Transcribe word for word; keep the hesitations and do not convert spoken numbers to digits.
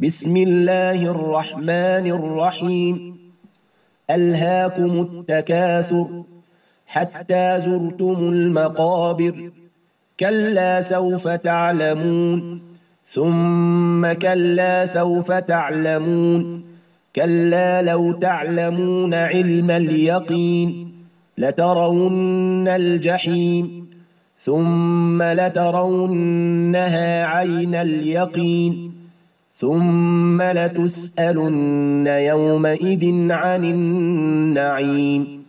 بسم الله الرحمن الرحيم ألهاكم التكاثر حتى زرتم المقابر كلا سوف تعلمون ثم كلا سوف تعلمون كلا لو تعلمون علم اليقين لترون الجحيم ثم لترونها عين اليقين ثم لتسألن يومئذ عن النعيم